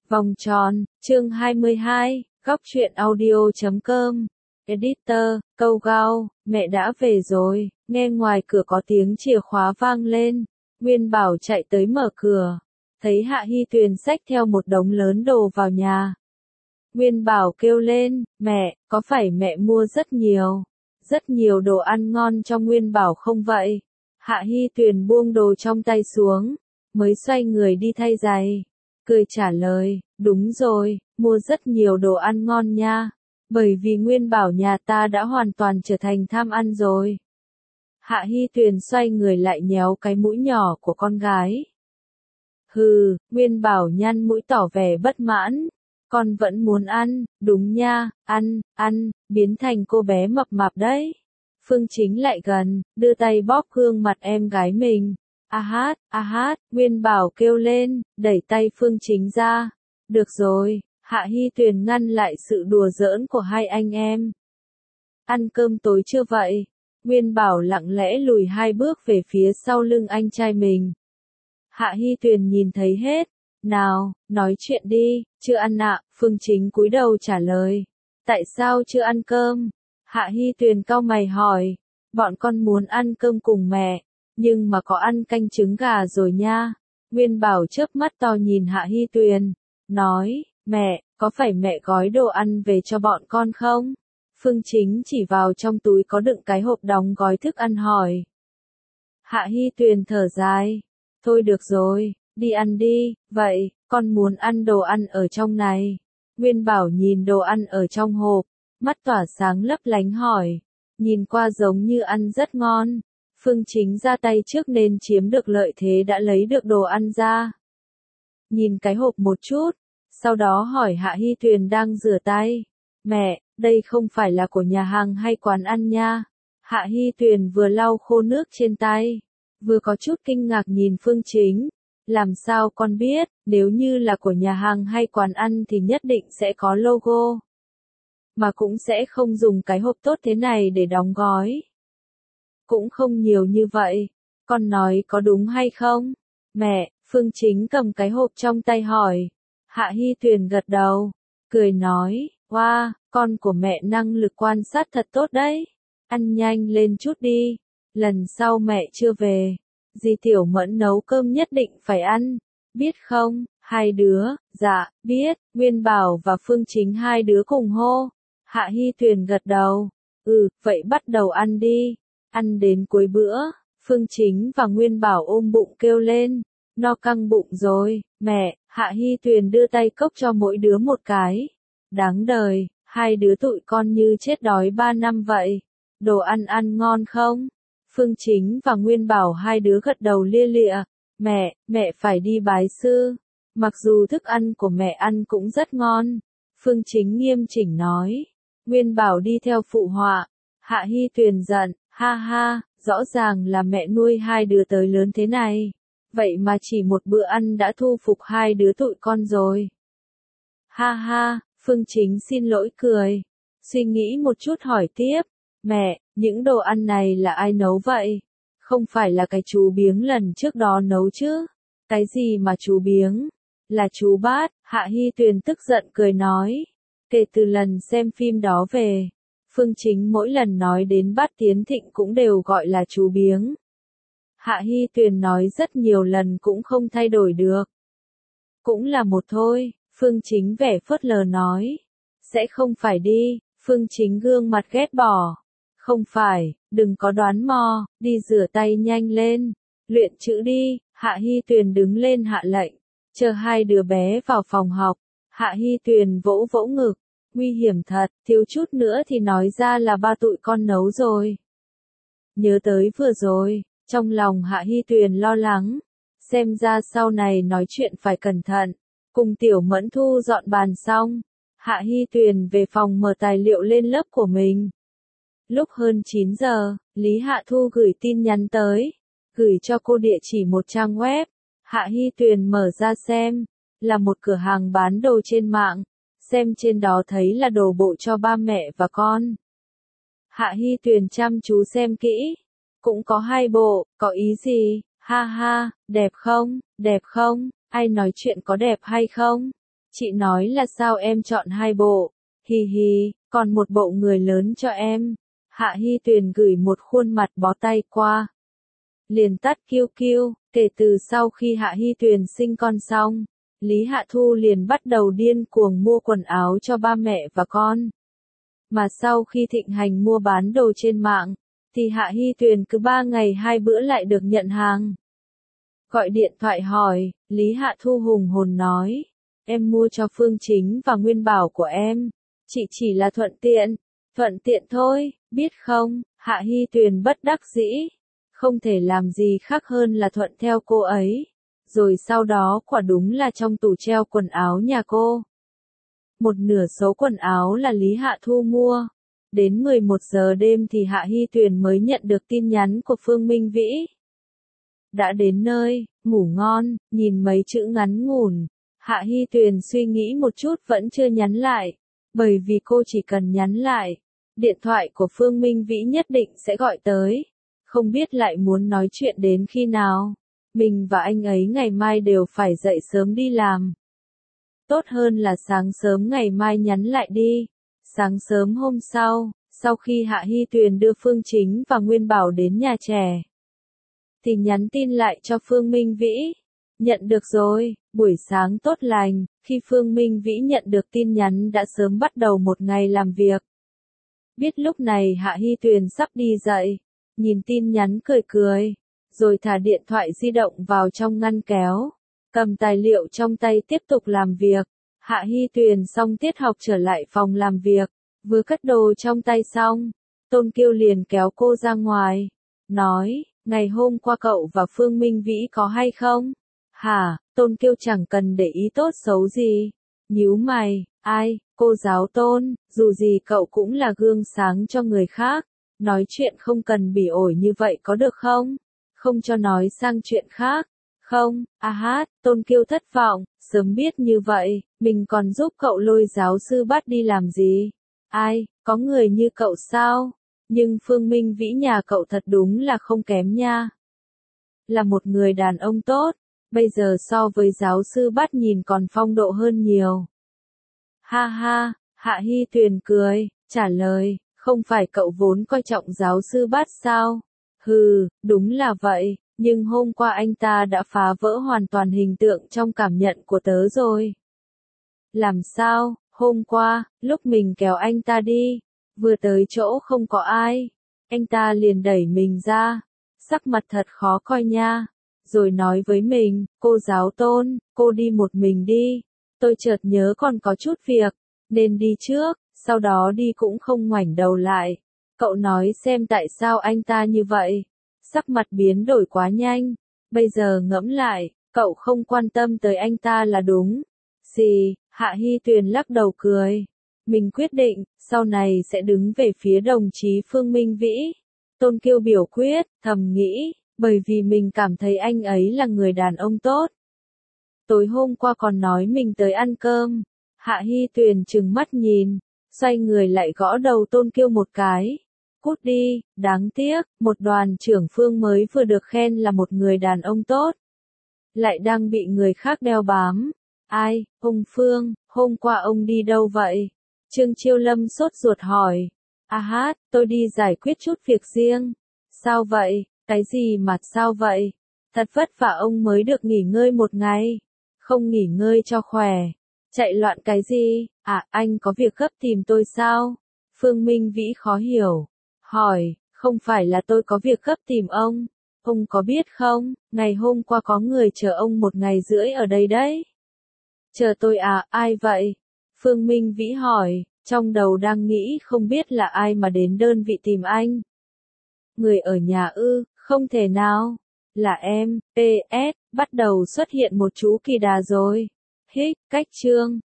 Vòng tròn, chương 22, góc truyện audio.com. Editor, câu gao, mẹ đã về rồi, nghe ngoài cửa có tiếng chìa khóa vang lên. Nguyên Bảo chạy tới mở cửa, thấy Hạ Hy Tuyền xách theo một đống lớn đồ vào nhà. Nguyên Bảo kêu lên, mẹ, có phải mẹ mua rất nhiều đồ ăn ngon cho Nguyên Bảo không vậy? Hạ Hy Tuyền buông đồ trong tay xuống, mới xoay người đi thay giày. Cười trả lời, đúng rồi, mua rất nhiều đồ ăn ngon nha, bởi vì Nguyên Bảo nhà ta đã hoàn toàn trở thành tham ăn rồi. Hạ Hy Tuyền xoay người lại nhéo cái mũi nhỏ của con gái. Hừ, Nguyên Bảo nhăn mũi tỏ vẻ bất mãn, con vẫn muốn ăn, đúng nha, ăn, biến thành cô bé mập mạp đấy. Phương Chính lại gần, đưa tay bóp gương mặt em gái mình. A hát, Nguyên Bảo kêu lên, đẩy tay Phương Chính ra. Được rồi, Hạ Hy Tuyền ngăn lại sự đùa giỡn của hai anh em. Ăn cơm tối chưa vậy? Nguyên Bảo lặng lẽ lùi 2 bước về phía sau lưng anh trai mình. Hạ Hy Tuyền nhìn thấy hết. Nào, nói chuyện đi, chưa ăn ạ, Phương Chính cúi đầu trả lời. Tại sao chưa ăn cơm? Hạ Hy Tuyền cau mày hỏi. Bọn con muốn ăn cơm cùng mẹ, nhưng mà có ăn canh trứng gà rồi nha. Nguyên Bảo chớp mắt to nhìn Hạ Hy Tuyền, nói, mẹ, có phải mẹ gói đồ ăn về cho bọn con không? Phương Chính chỉ vào trong túi có đựng cái hộp đóng gói thức ăn hỏi. Hạ Hy Tuyền thở dài, thôi được rồi, đi ăn đi, vậy, con muốn ăn đồ ăn ở trong này. Nguyên Bảo nhìn đồ ăn ở trong hộp, mắt tỏa sáng lấp lánh hỏi, nhìn qua giống như ăn rất ngon. Phương Chính ra tay trước nên chiếm được lợi thế đã lấy được đồ ăn ra. Nhìn cái hộp một chút, sau đó hỏi Hạ Hy Tuyền đang rửa tay. Mẹ, đây không phải là của nhà hàng hay quán ăn nha. Hạ Hy Tuyền vừa lau khô nước trên tay, vừa có chút kinh ngạc nhìn Phương Chính. Làm sao con biết, nếu như là của nhà hàng hay quán ăn thì nhất định sẽ có logo. Mà cũng sẽ không dùng cái hộp tốt thế này để đóng gói. Cũng không nhiều như vậy, con nói có đúng hay không? Mẹ, Phương Chính cầm cái hộp trong tay hỏi. Hạ Hy Tuyền gật đầu, cười nói, wow, con của mẹ năng lực quan sát thật tốt đấy. Ăn nhanh lên chút đi, lần sau mẹ chưa về, dì Tiểu Mẫn nấu cơm nhất định phải ăn, biết không? Hai đứa, dạ, biết, Nguyên Bảo và Phương Chính hai đứa cùng hô. Hạ Hy Tuyền gật đầu, vậy bắt đầu ăn đi. Ăn đến cuối bữa, Phương Chính và Nguyên Bảo ôm bụng kêu lên, no căng bụng rồi, mẹ. Hạ Hy Tuyền đưa tay cốc cho mỗi đứa một cái. Đáng đời, hai đứa tụi con như chết đói 3 năm vậy. Đồ ăn ăn ngon không? Phương Chính và Nguyên Bảo hai đứa gật đầu lia lịa. Mẹ phải đi bái sư. Mặc dù thức ăn của mẹ ăn cũng rất ngon. Phương Chính nghiêm chỉnh nói. Nguyên Bảo đi theo phụ họa. Hạ Hy Tuyền giận, ha, rõ ràng là mẹ nuôi hai đứa tới lớn thế này. Vậy mà chỉ một bữa ăn đã thu phục hai đứa tụi con rồi. Ha, Phương Chính xin lỗi cười. Suy nghĩ một chút hỏi tiếp. Mẹ, những đồ ăn này là ai nấu vậy? Không phải là cái chú Biếng lần trước đó nấu chứ? Cái gì mà chú Biếng? Là chú Bát. Hạ Hy Tuyền tức giận cười nói. Kể từ lần xem phim đó về, Phương Chính mỗi lần nói đến Bát Tiến Thịnh cũng đều gọi là chú Biếng. Hạ Hy Tuyền nói rất nhiều lần cũng không thay đổi được. Cũng là một thôi, Phương Chính vẻ phớt lờ nói. Sẽ không phải đi, Phương Chính gương mặt ghét bỏ. Không phải, đừng có đoán mò, đi rửa tay nhanh lên. Luyện chữ đi. Hạ Hy Tuyền đứng lên hạ lệnh. Chờ hai đứa bé vào phòng học. Hạ Hy Tuyền vỗ vỗ ngực. Nguy hiểm thật, thiếu chút nữa thì nói ra là ba tụi con nấu rồi. Nhớ tới vừa rồi, trong lòng Hạ Hy Tuyền lo lắng. Xem ra sau này nói chuyện phải cẩn thận. Cùng Tiểu Mẫn thu dọn bàn xong, Hạ Hy Tuyền về phòng mở tài liệu lên lớp của mình. Lúc hơn 9 giờ, Lý Hạ Thu gửi tin nhắn tới, gửi cho cô địa chỉ một trang web. Hạ Hy Tuyền mở ra xem, là một cửa hàng bán đồ trên mạng. Xem trên đó thấy là đồ bộ cho ba mẹ và con. Hạ Hy Tuyền chăm chú xem kỹ. Cũng có 2 bộ, có ý gì? Ha, đẹp không? Ai nói chuyện có đẹp hay không? Chị nói là sao em chọn 2 bộ, hì hì, còn một bộ người lớn cho em. Hạ Hy Tuyền gửi một khuôn mặt bó tay qua. Liền tắt QQ, kể từ sau khi Hạ Hy Tuyền sinh con xong, Lý Hạ Thu liền bắt đầu điên cuồng mua quần áo cho ba mẹ và con. Mà sau khi thịnh hành mua bán đồ trên mạng, thì Hạ Hy Tuyền cứ 3 ngày 2 bữa lại được nhận hàng. Gọi điện thoại hỏi, Lý Hạ Thu hùng hồn nói, em mua cho Phương Chính và Nguyên Bảo của em, chị chỉ là thuận tiện thôi, biết không? Hạ Hy Tuyền bất đắc dĩ, không thể làm gì khác hơn là thuận theo cô ấy. Rồi sau đó quả đúng là trong tủ treo quần áo nhà cô, một nửa số quần áo là Lý Hạ Thu mua. Đến 11 giờ đêm thì Hạ Hy Tuyền mới nhận được tin nhắn của Phương Minh Vĩ. Đã đến nơi, ngủ ngon, nhìn mấy chữ ngắn ngủn. Hạ Hy Tuyền suy nghĩ một chút vẫn chưa nhắn lại, bởi vì cô chỉ cần nhắn lại, điện thoại của Phương Minh Vĩ nhất định sẽ gọi tới. Không biết lại muốn nói chuyện đến khi nào. Mình và anh ấy ngày mai đều phải dậy sớm đi làm. Tốt hơn là sáng sớm ngày mai nhắn lại đi. Sáng sớm hôm sau khi Hạ Hy Tuyền đưa Phương Chính và Nguyên Bảo đến nhà trẻ, thì nhắn tin lại cho Phương Minh Vĩ. Nhận được rồi, buổi sáng tốt lành. Khi Phương Minh Vĩ nhận được tin nhắn đã sớm bắt đầu một ngày làm việc. Biết lúc này Hạ Hy Tuyền sắp đi dậy, nhìn tin nhắn cười cười, rồi thả điện thoại di động vào trong ngăn kéo, cầm tài liệu trong tay tiếp tục làm việc. Hạ Hy Tuyền xong tiết học trở lại phòng làm việc, vừa cất đồ trong tay xong, Tôn Kiêu liền kéo cô ra ngoài, nói, ngày hôm qua cậu và Phương Minh Vĩ có hay không? Hả? Tôn Kiêu chẳng cần để ý tốt xấu gì, nhíu mày, ai, cô giáo Tôn, dù gì cậu cũng là gương sáng cho người khác, nói chuyện không cần bỉ ổi như vậy có được không? Không cho nói sang chuyện khác. Không, hát, Tôn Kiêu thất vọng, sớm biết như vậy, mình còn giúp cậu lôi giáo sư bắt đi làm gì? Ai, có người như cậu sao? Nhưng Phương Minh Vĩ nhà cậu thật đúng là không kém nha. Là một người đàn ông tốt, bây giờ so với giáo sư bắt nhìn còn phong độ hơn nhiều. Ha ha, Hạ Hy Tuyền cười, trả lời, không phải cậu vốn coi trọng giáo sư bắt sao? Hừ, đúng là vậy, nhưng hôm qua anh ta đã phá vỡ hoàn toàn hình tượng trong cảm nhận của tớ rồi. Làm sao? Hôm qua, lúc mình kéo anh ta đi, vừa tới chỗ không có ai, anh ta liền đẩy mình ra, sắc mặt thật khó coi nha, rồi nói với mình, cô giáo Tôn, cô đi một mình đi, tôi chợt nhớ còn có chút việc, nên đi trước, sau đó đi cũng không ngoảnh đầu lại. Cậu nói xem tại sao anh ta như vậy, sắc mặt biến đổi quá nhanh, bây giờ ngẫm lại, cậu không quan tâm tới anh ta là đúng. Gì? Hạ Hy Tuyền lắc đầu cười. Mình quyết định, sau này sẽ đứng về phía đồng chí Phương Minh Vĩ. Tôn Kiêu biểu quyết, thầm nghĩ, bởi vì mình cảm thấy anh ấy là người đàn ông tốt. Tối hôm qua còn nói mình tới ăn cơm. Hạ Hy Tuyền trừng mắt nhìn, xoay người lại gõ đầu Tôn Kiêu một cái. Cút đi, đáng tiếc, một đoàn trưởng Phương mới vừa được khen là một người đàn ông tốt, lại đang bị người khác đeo bám. Ai, ông Phương, hôm qua ông đi đâu vậy? Trương Chiêu Lâm sốt ruột hỏi. Hát, tôi đi giải quyết chút việc riêng. Sao vậy? Cái gì mà sao vậy? Thật vất vả ông mới được nghỉ ngơi một ngày. Không nghỉ ngơi cho khỏe. Chạy loạn cái gì? Anh có việc gấp tìm tôi sao? Phương Minh Vĩ khó hiểu. Hỏi, không phải là tôi có việc gấp tìm ông. Ông có biết không, ngày hôm qua có người chờ ông 1,5 ngày ở đây đấy. Chờ tôi ai vậy? Phương Minh Vĩ hỏi, trong đầu đang nghĩ không biết là ai mà đến đơn vị tìm anh. Người ở nhà ư, không thể nào. Là em, PS, bắt đầu xuất hiện một chú kỳ đà rồi. Hích, cách chương.